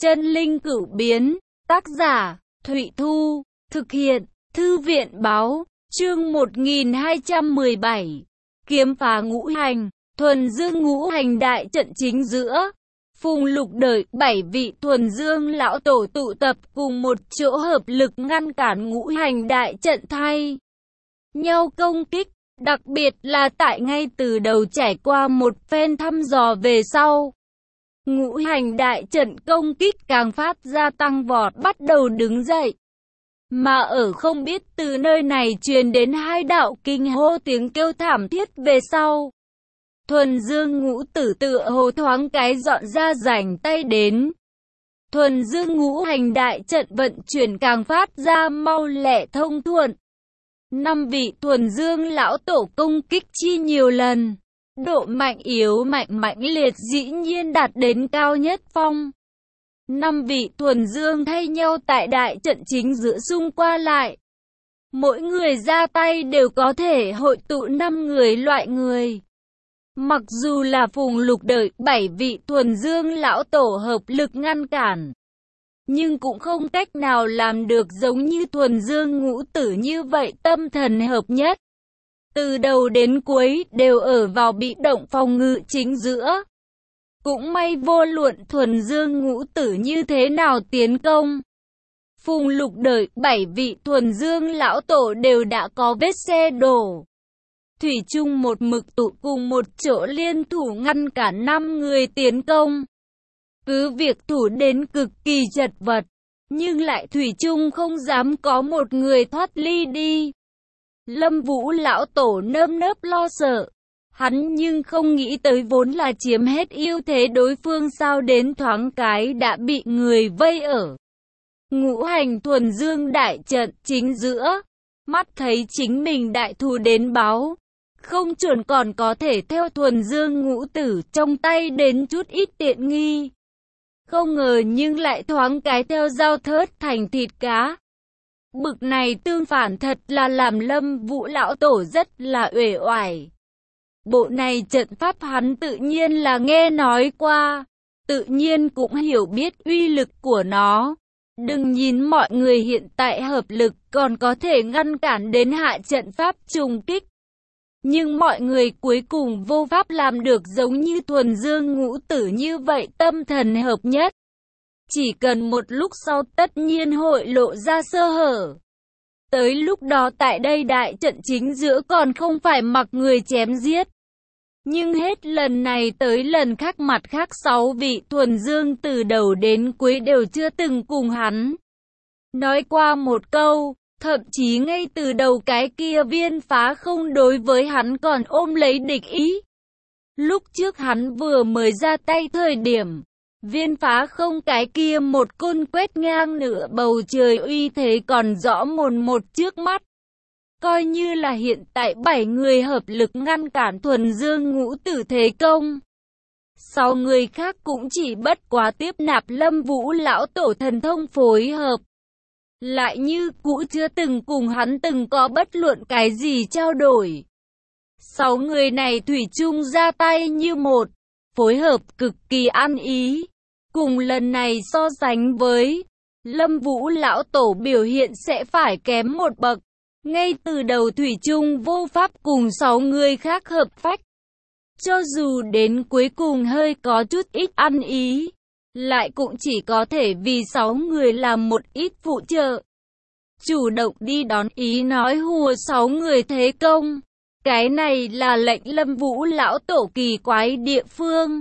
Chân linh cửu biến, tác giả, Thụy Thu, thực hiện, Thư viện báo, chương 1217, kiếm phá ngũ hành, thuần dương ngũ hành đại trận chính giữa. Phùng Lục đợi 7 vị thuần dương lão tổ tụ tập cùng một chỗ hợp lực ngăn cản ngũ hành đại trận thay nhau công kích, đặc biệt là tại ngay từ đầu trải qua một phen thăm dò về sau. Ngũ hành đại trận công kích càng phát ra tăng vọt bắt đầu đứng dậy. Mà ở không biết từ nơi này truyền đến hai đạo kinh hô tiếng kêu thảm thiết về sau. Thuần dương ngũ tử tựa hồ thoáng cái dọn ra rảnh tay đến. Thuần dương ngũ hành đại trận vận chuyển càng phát ra mau lẹ thông thuận. 5 vị thuần dương lão tổ công kích chi nhiều lần. Độ mạnh yếu mạnh liệt dĩ nhiên đạt đến cao nhất phong. 5 vị thuần dương thay nhau tại đại trận chính giữa xung qua lại. Mỗi người ra tay đều có thể hội tụ 5 người loại người. Mặc dù là Phùng Lục đợi 7 vị thuần dương lão tổ hợp lực ngăn cản, nhưng cũng không cách nào làm được giống như thuần dương ngũ tử như vậy tâm thần hợp nhất. Từ đầu đến cuối đều ở vào bị động phòng ngự chính giữa. Cũng may vô luận thuần dương ngũ tử như thế nào tiến công, Phùng Lục đợi 7 vị thuần dương lão tổ đều đã có vết xe đổ. Thủy chung một mực tụ cùng một chỗ liên thủ ngăn cản 5 người tiến công. Cứ việc thủ đến cực kỳ chật vật, nhưng lại thủy chung không dám có một người thoát ly đi. Lâm Vũ lão tổ nơm nớp lo sợ. Hắn nhưng không nghĩ tới vốn là chiếm hết ưu thế đối phương sao đến thoáng cái đã bị người vây ở ngũ hành thuần dương đại trận chính giữa. Mắt thấy chính mình đại thù đến báo, không chuẩn còn có thể theo thuần dương ngũ tử trong tay đến chút ít tiện nghi. Không ngờ nhưng lại thoáng cái theo dao thớt thành thịt cá. Bực này tương phản thật là làm Lâm Vũ lão tổ rất là uể oải. Bộ này trận pháp hắn tự nhiên là nghe nói qua, tự nhiên cũng hiểu biết uy lực của nó. Đừng nhìn mọi người hiện tại hợp lực còn có thể ngăn cản đến hạ trận pháp trùng kích. Nhưng mọi người cuối cùng vô pháp làm được giống như thuần dương ngũ tử như vậy tâm thần hợp nhất. Chỉ cần một lúc sau tất nhiên hội lộ ra sơ hở. Tới lúc đó tại đây đại trận chính giữa còn không phải mặc người chém giết. Nhưng hết lần này tới lần khác mặt khác 6 vị thuần dương từ đầu đến cuối đều chưa từng cùng hắn nói qua một câu. Thậm chí ngay từ đầu cái kia Viên Phá không đối với hắn còn ôm lấy địch ý. Lúc trước hắn vừa mới ra tay thời điểm, Viên Phá không cái kia một côn quét ngang nửa bầu trời uy thế còn rõ mồn một trước mắt. Coi như là hiện tại 7 người hợp lực ngăn cản thuần dương ngũ tử thế công. 6 người khác cũng chỉ bất quá tiếp nạp Lâm Vũ lão tổ thần thông phối hợp. Lại như cũ chưa từng cùng hắn từng có bất luận cái gì trao đổi. 6 người này thủy chung ra tay như một, phối hợp cực kỳ ăn ý. Cùng lần này so sánh với Lâm Vũ lão tổ biểu hiện sẽ phải kém một bậc. Ngay từ đầu thủy chung vô pháp cùng 6 người khác hợp phách. Cho dù đến cuối cùng hơi có chút ít ăn ý, lại cũng chỉ có thể vì 6 người làm một ít phụ trợ. Chủ động đi đón ý nói hùa 6 người thế công. Cái này là lệnh Lâm Vũ lão tổ kỳ quái địa phương.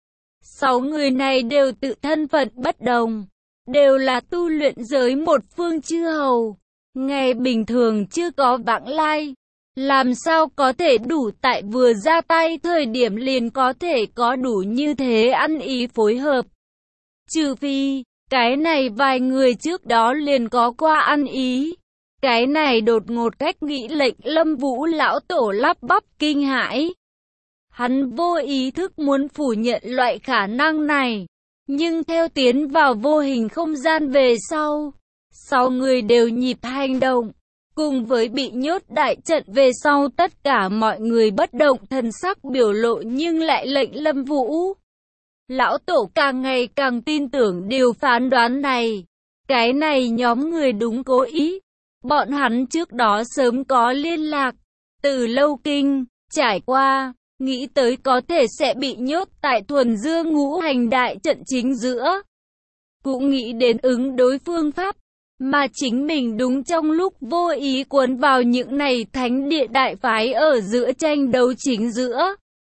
6 người này đều tự thân phận bất đồng, đều là tu luyện giới một phương chư hầu. Ngày bình thường chưa có vãng lai, làm sao có thể đủ tại vừa ra tay thời điểm liền có thể có đủ như thế ăn ý phối hợp. Trừ phi, cái này vài người trước đó liền có qua ăn ý. Cái này đột ngột cách nghĩ lệnh Lâm Vũ lão tổ lắp bắp kinh hãi. Hắn vô ý thức muốn phủ nhận loại khả năng này, nhưng theo tiến vào vô hình không gian về sau, 6 người đều nhịp hành động, cùng với bị nhốt đại trận về sau tất cả mọi người bất động thần sắc biểu lộ nhưng lại lệnh Lâm Vũ Lão Tổ càng ngày càng tin tưởng điều phán đoán này. Cái này nhóm người đúng cố ý. Bọn hắn trước đó sớm có liên lạc. Từ Lâu Kinh, trải qua, nghĩ tới có thể sẽ bị nhốt tại thuần dương ngũ hành đại trận chính giữa. Cũng nghĩ đến ứng đối phương pháp. Mà chính mình đúng trong lúc vô ý cuốn vào những này thánh địa đại phái ở giữa tranh đấu chính giữa.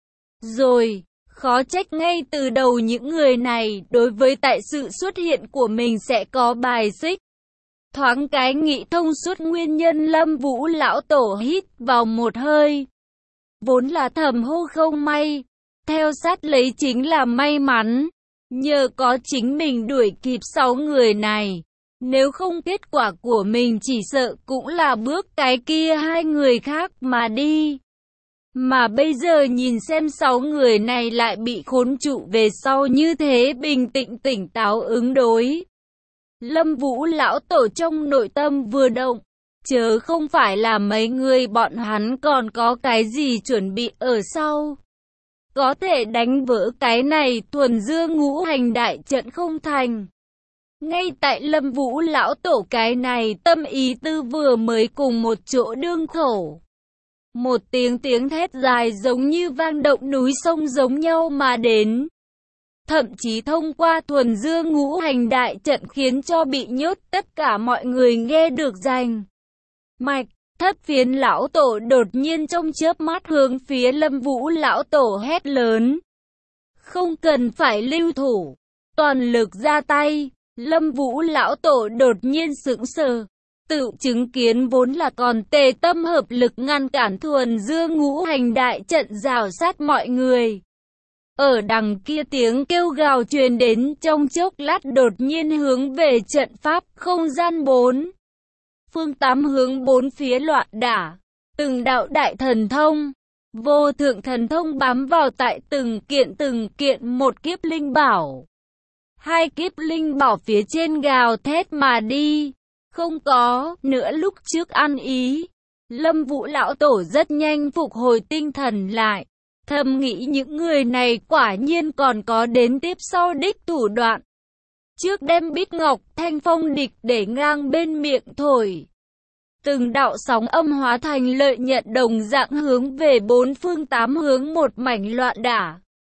Rồi, khó trách ngay từ đầu những người này đối với tại sự xuất hiện của mình sẽ có bài xích. Thoáng cái nghĩ thông suốt nguyên nhân, Lâm Vũ lão tổ hít vào một hơi. Vốn là thầm hô không may, theo sát lấy chính là may mắn. Nhờ có chính mình đuổi kịp 6 người này. Nếu không kết quả của mình chỉ sợ cũng là bước cái kia 2 người khác mà đi. Mà bây giờ nhìn xem 6 người này lại bị khốn trụ về sau như thế, bình tĩnh tỉnh táo ứng đối. Lâm Vũ lão tổ trong nội tâm vừa động, chớ không phải là mấy người bọn hắn còn có cái gì chuẩn bị ở sau. Có thể đánh vỡ cái này thuần dương ngũ hành đại trận không thành. Ngay tại Lâm Vũ lão tổ cái này tâm ý tư vừa mới cùng một chỗ đương khẩu. Một tiếng thét dài giống như vang động núi sông giống nhau mà đến. Thậm chí thông qua thuần dương ngũ hành đại trận khiến cho bị nhốt tất cả mọi người nghe được rành mạch. Thất Phiến lão tổ đột nhiên trong chớp mắt hướng phía Lâm Vũ lão tổ hét lớn. Không cần phải lưu thủ, toàn lực ra tay. Lâm Vũ lão tổ đột nhiên sững sờ. Tự chứng kiến vốn là còn tề tâm hợp lực ngăn cản thuần dương ngũ hành đại trận rào sát mọi người. Ở đằng kia tiếng kêu gào truyền đến trong chốc lát, đột nhiên hướng về trận pháp không gian 4 phương 8 hướng 4 phía loạn đả. Từng đạo đại thần thông, vô thượng thần thông bám vào tại từng kiện một kiếp linh bảo. 2 kiếp linh bảo phía trên gào thét mà đi. Không có nữa lúc trước ăn ý. Lâm Vũ lão tổ rất nhanh phục hồi tinh thần lại. Thầm nghĩ những người này quả nhiên còn có đến tiếp sau đích thủ đoạn. Trước đem Bích Ngọc Thanh Phong địch để ngang bên miệng thổi. Từng đạo sóng âm hóa thành lợi nhận đồng dạng hướng về 4 phương 8 hướng một mảnh loạn đả.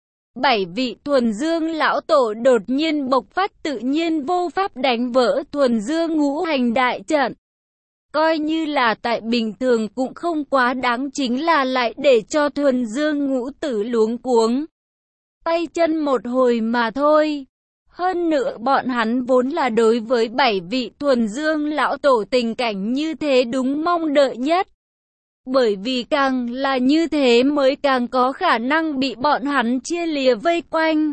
7 vị thuần dương lão tổ đột nhiên bộc phát, tự nhiên vô pháp đánh vỡ thuần dương ngũ hành đại trận. Coi như là tại bình thường cũng không quá đáng, chính là lại để cho thuần dương ngũ tử luống cuống. Tay chân một hồi mà thôi. Hơn nữa bọn hắn vốn là đối với 7 vị thuần dương lão tổ tình cảnh như thế đúng mong đợi nhất. Bởi vì càng là như thế mới càng có khả năng bị bọn hắn chia lìa vây quanh.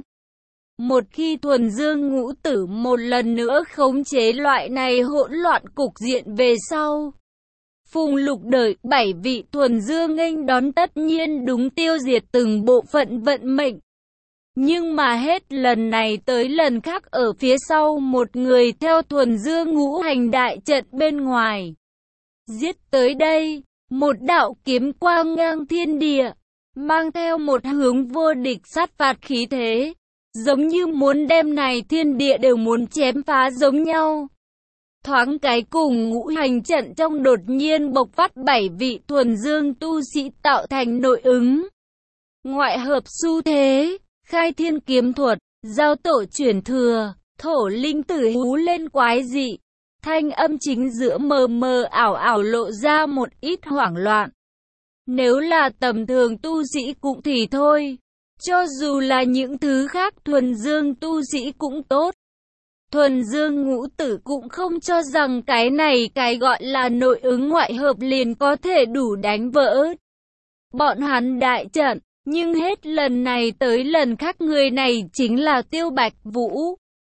Một khi thuần dương ngũ tử một lần nữa khống chế loại này hỗn loạn cục diện về sau, Phùng Lục đợi 7 vị thuần dương nghênh đón tất nhiên đúng tiêu diệt từng bộ phận vận mệnh. Nhưng mà hết lần này tới lần khác ở phía sau một người theo thuần dương ngũ hành đại trận bên ngoài. Giết tới đây, một đạo kiếm quang ngang thiên địa, mang theo một hướng vô địch sát phạt khí thế, giống như muốn đem này thiên địa đều muốn chém phá giống nhau. Thoáng cái cùng ngũ hành trận trong đột nhiên bộc phát 7 vị thuần dương tu sĩ tạo thành nội ứng. Ngoại hợp xu thế, khai thiên kiếm thuật, giao tổ chuyển thừa, thổ linh tử hú lên quái dị. Thanh âm chính giữa mờ mờ ảo ảo lộ ra một ít hoảng loạn. Nếu là tầm thường tu sĩ cũng thì thôi, cho dù là những thứ khác thuần dương tu sĩ cũng tốt. Thuần dương ngũ tử cũng không cho rằng cái này cái gọi là nội ứng ngoại hợp liền có thể đủ đánh vỡ bọn hắn đại trận. Nhưng hết lần này tới lần khác người này chính là Tiêu Bạch Vũ.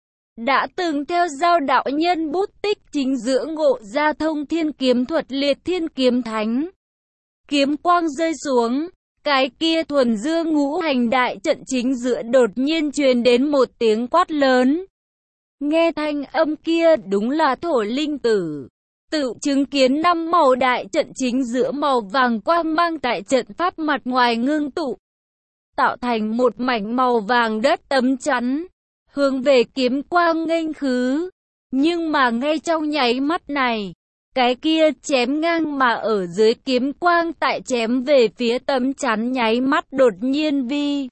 Đã từng theo Giao đạo nhân bút tích chính giữa ngộ ra thông thiên kiếm thuật liệt thiên kiếm thánh. Kiếm quang rơi xuống, cái kia thuần dương ngũ hành đại trận chính giữa đột nhiên truyền đến một tiếng quát lớn. Nghe thanh âm kia đúng là thổ linh tử. Tự chứng kiến 5 màu đại trận chính giữa màu vàng quang mang tại trận pháp mặt ngoài ngưng tụ. tạo thành một mảnh màu vàng đất tấm chắn, hướng về kiếm quang nghênh khứ. Nhưng mà ngay trong nháy mắt này, cái kia chém ngang mà ở dưới kiếm quang tại chém về phía tấm chắn nháy mắt đột nhiên vi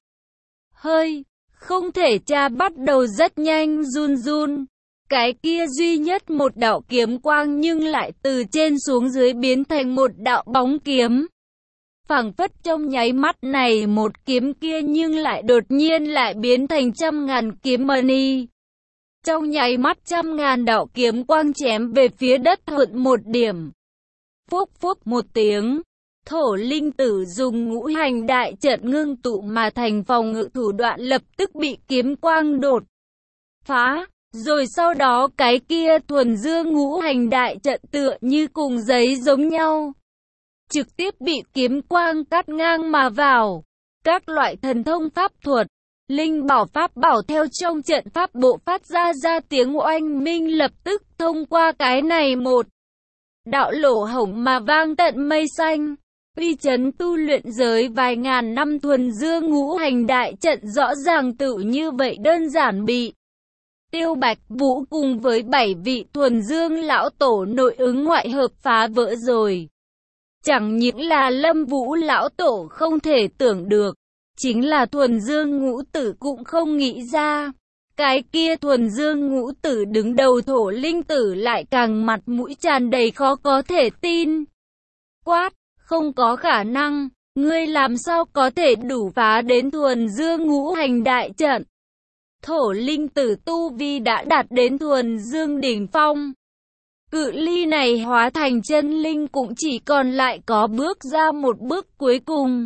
hơi, không thể tra bắt đầu rất nhanh run run. Cái kia duy nhất một đạo kiếm quang nhưng lại từ trên xuống dưới biến thành một đạo bóng kiếm. Phảng phất trong nháy mắt này một kiếm kia nhưng lại đột nhiên lại biến thành trăm ngàn kiếm mani. Trong nháy mắt trăm ngàn đạo kiếm quang chém về phía đất thuận một điểm. Phúc phúc một tiếng, Thổ linh tử dùng ngũ hành đại trận ngưng tụ mà thành phòng ngự thủ đoạn lập tức bị kiếm quang đột phá. Rồi sau đó cái kia thuần dương ngũ hành đại trận tựa như cùng giấy giống nhau, trực tiếp bị kiếm quang cắt ngang mà vào. Các loại thần thông pháp thuật, linh bảo pháp bảo theo trong trận pháp bộ phát ra tiếng oanh minh, lập tức thông qua cái này một đạo lỗ hổng mà vang tận mây xanh. Uy chấn tu luyện giới vài ngàn năm thuần dương ngũ hành đại trận rõ ràng tự như vậy đơn giản bị Tiêu Bạch Vũ cùng với 7 vị thuần dương lão tổ nội ứng ngoại hợp phá vỡ rồi. Chẳng những là Lâm Vũ lão tổ không thể tưởng được, chính là thuần dương ngũ tử cũng không nghĩ ra. Cái kia thuần dương ngũ tử đứng đầu Thổ linh tử lại càng mặt mũi tràn đầy khó có thể tin. Quát, không có khả năng, ngươi làm sao có thể đủ phá đến thuần dương ngũ hành đại trận. Thổ linh tử tu vi đã đạt đến thuần dương đỉnh phong. Cự ly này hóa thành chân linh cũng chỉ còn lại có bước ra một bước cuối cùng.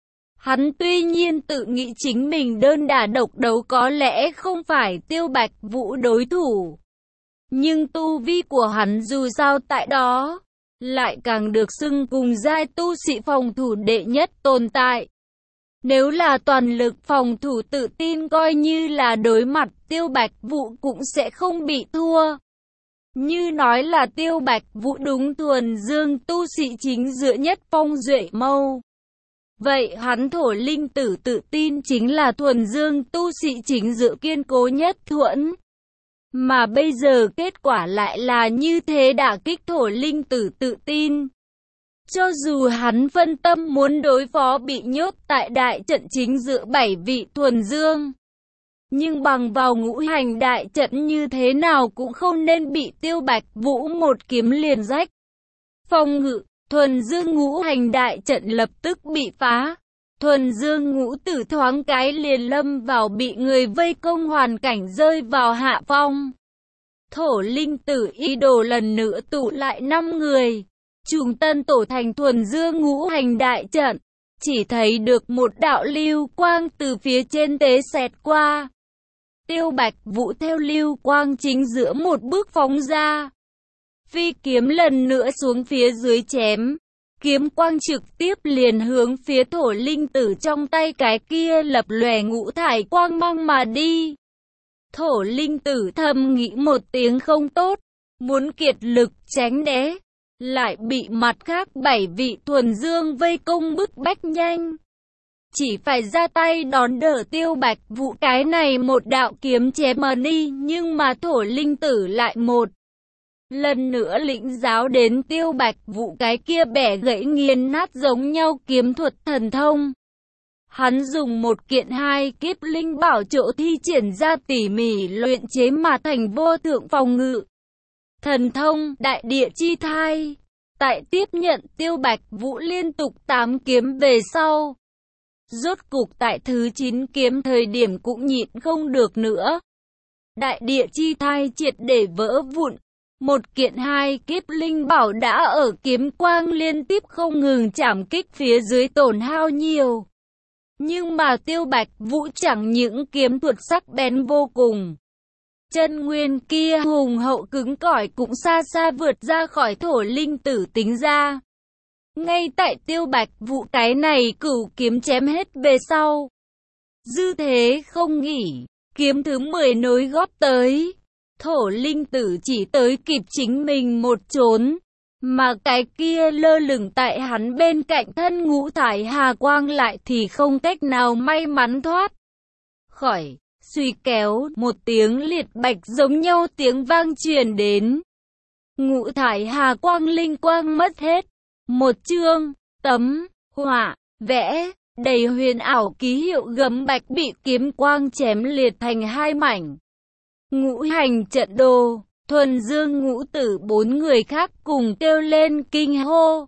Hắn tuy nhiên tự nghĩ chính mình đơn đả độc đấu có lẽ không phải Tiêu Bạch Vũ đối thủ. Nhưng tu vi của hắn dù sao tại đó, lại càng được xưng cùng giai tu sĩ phòng thủ đệ nhất tồn tại. Nếu là toàn lực phòng thủ tự tin coi như là đối mặt Tiêu Bạch Vũ cũng sẽ không bị thua. Như nói là Tiêu Bạch Vũ đúng thuần dương tu sĩ chính giữa nhất phong duệ mâu. Vậy hắn Thổ linh tử tự tin chính là thuần dương tu sĩ chính giữa kiên cố nhất thuẫn. Mà bây giờ kết quả lại là như thế đả kích Thổ linh tử tự tin. Cho dù hắn phân tâm muốn đối phó bị nhốt tại đại trận chính giữa 7 vị thuần dương, nhưng bằng vào ngũ hành đại trận như thế nào cũng không nên bị Tiêu Bạch Vũ một kiếm liền rách. Phòng ngự, thuần dương ngũ hành đại trận lập tức bị phá. Thuần dương ngũ tử thoáng cái liền lâm vào bị người vây công hoàn cảnh rơi vào hạ phong. Thổ linh tử ý đồ lần nữa tụ lại 5 người. Trùng tân tổ thành thuần dương ngũ hành đại trận, chỉ thấy được một đạo lưu quang từ phía trên tế xẹt qua. Tiêu Bạch Vũ theo lưu quang chính giữa một bước phóng ra. Phi kiếm lần nữa xuống phía dưới chém. Kiếm quang trực tiếp liền hướng phía Thổ linh tử trong tay cái kia lập lòe ngũ thải quang mang mà đi. Thổ linh tử thầm nghĩ một tiếng không tốt, muốn kiệt lực tránh né, lại bị mặt khác 7 vị thuần dương vây công bức bách nhanh. Chỉ phải ra tay đón đỡ Tiêu Bạch Vũ cái này một đạo kiếm chém mà đi, nhưng mà Thổ linh tử lại một lần nữa lĩnh giáo đến Tiêu Bạch Vũ cái kia bẻ gãy nghiền nát giống nhau kiếm thuật thần thông. Hắn dùng một kiện 2 kiếp linh bảo chỗ thi triển ra tỉ mỉ luyện chế mà thành vô thượng phòng ngự thần thông đại địa chi thai. Tại tiếp nhận Tiêu Bạch Vũ liên tục 8 kiếm về sau, rốt cục tại thứ 9 kiếm thời điểm cũng nhịn không được nữa. Đại địa chi thai triệt để vỡ vụn. Một kiện 2 kiếp linh bảo đã ở kiếm quang liên tiếp không ngừng chạm kích phía dưới tổn hao nhiều. Nhưng mà Tiêu Bạch Vũ chẳng những kiếm thuật sắc bén vô cùng, chân nguyên kia hùng hậu cứng cỏi cũng xa xa vượt ra khỏi Thổ linh tử tính ra. Ngay tại Tiêu Bạch Vũ cái này cửu kiếm chém hết về sau, dư thế không nghỉ, kiếm thứ 10 nối góp tới. Thổ linh tử chỉ tới kịp chính mình một trốn, mà cái kia lơ lửng tại hắn bên cạnh thân ngũ thải hà quang lại thì không cách nào may mắn thoát khỏi. Suy kéo, một tiếng liệt bạch giống nhau tiếng vang truyền đến. Ngũ thải hà quang linh quang mất hết. Một chương, tấm, họa, vẽ, đầy huyền ảo ký hiệu gấm bạch bị kiếm quang chém liệt thành hai mảnh. Ngũ hành trận đồ, Thuần Dương Ngũ Tử bốn người khác cùng kêu lên kinh hô.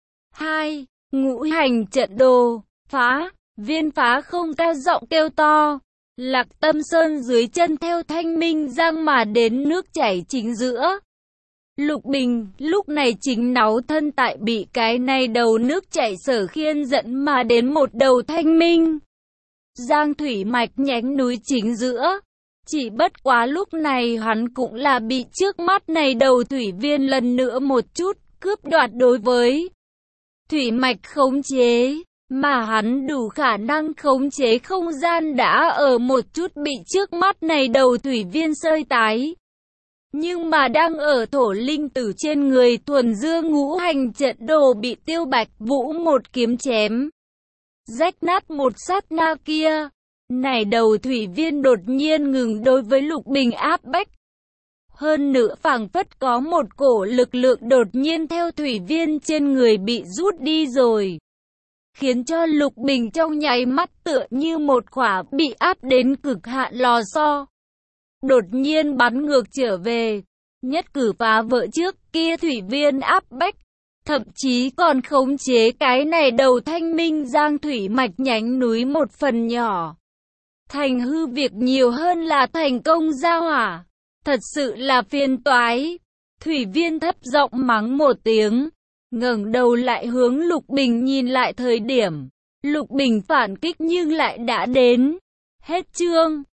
2. Ngũ hành trận đồ, phá, Viên Phá không cao giọng kêu to. Lạc Tâm Sơn dưới chân theo thanh minh giang mà đến nước chảy chính giữa. Lục Bình lúc này chính náu thân tại bị cái này đầu nước chảy sở khiên dẫn mà đến một đầu thanh minh giang thủy mạch nhánh núi chính giữa. Chỉ bất quá lúc này hắn cũng là bị trước mắt này đầu thủy viên lần nữa một chút cướp đoạt đối với thủy mạch khống chế, mà hắn đủ khả năng khống chế không gian đã ở một chút bị trước mắt này đầu thủy viên sơi tái. Nhưng mà đang ở thổ linh tử trên người Thuần Dương ngũ hành trận đồ bị Tiêu Bạch Vũ một kiếm chém rách nát một sát na kia, này đầu thủy viên đột nhiên ngừng đối với Lục Bình áp bách. Hơn nữa phảng phất có một cổ lực lượng đột nhiên theo thủy viên trên người bị rút đi rồi, khiến cho Lục Bình trong nháy mắt tựa như một quả bị áp đến cực hạn lò xo, đột nhiên bắn ngược trở về, nhất cử phá vỡ trước kia thủy viên áp bách, thậm chí còn khống chế cái này đầu thanh minh giang thủy mạch nhánh núi một phần nhỏ. Thành hư việc nhiều hơn là thành công ra hỏa, thật sự là phiền toái. Thủy viên thấp giọng mắng một tiếng, ngẩng đầu lại hướng Lục Bình nhìn lại thời điểm, Lục Bình phản kích nhưng lại đã đến. Hết chương.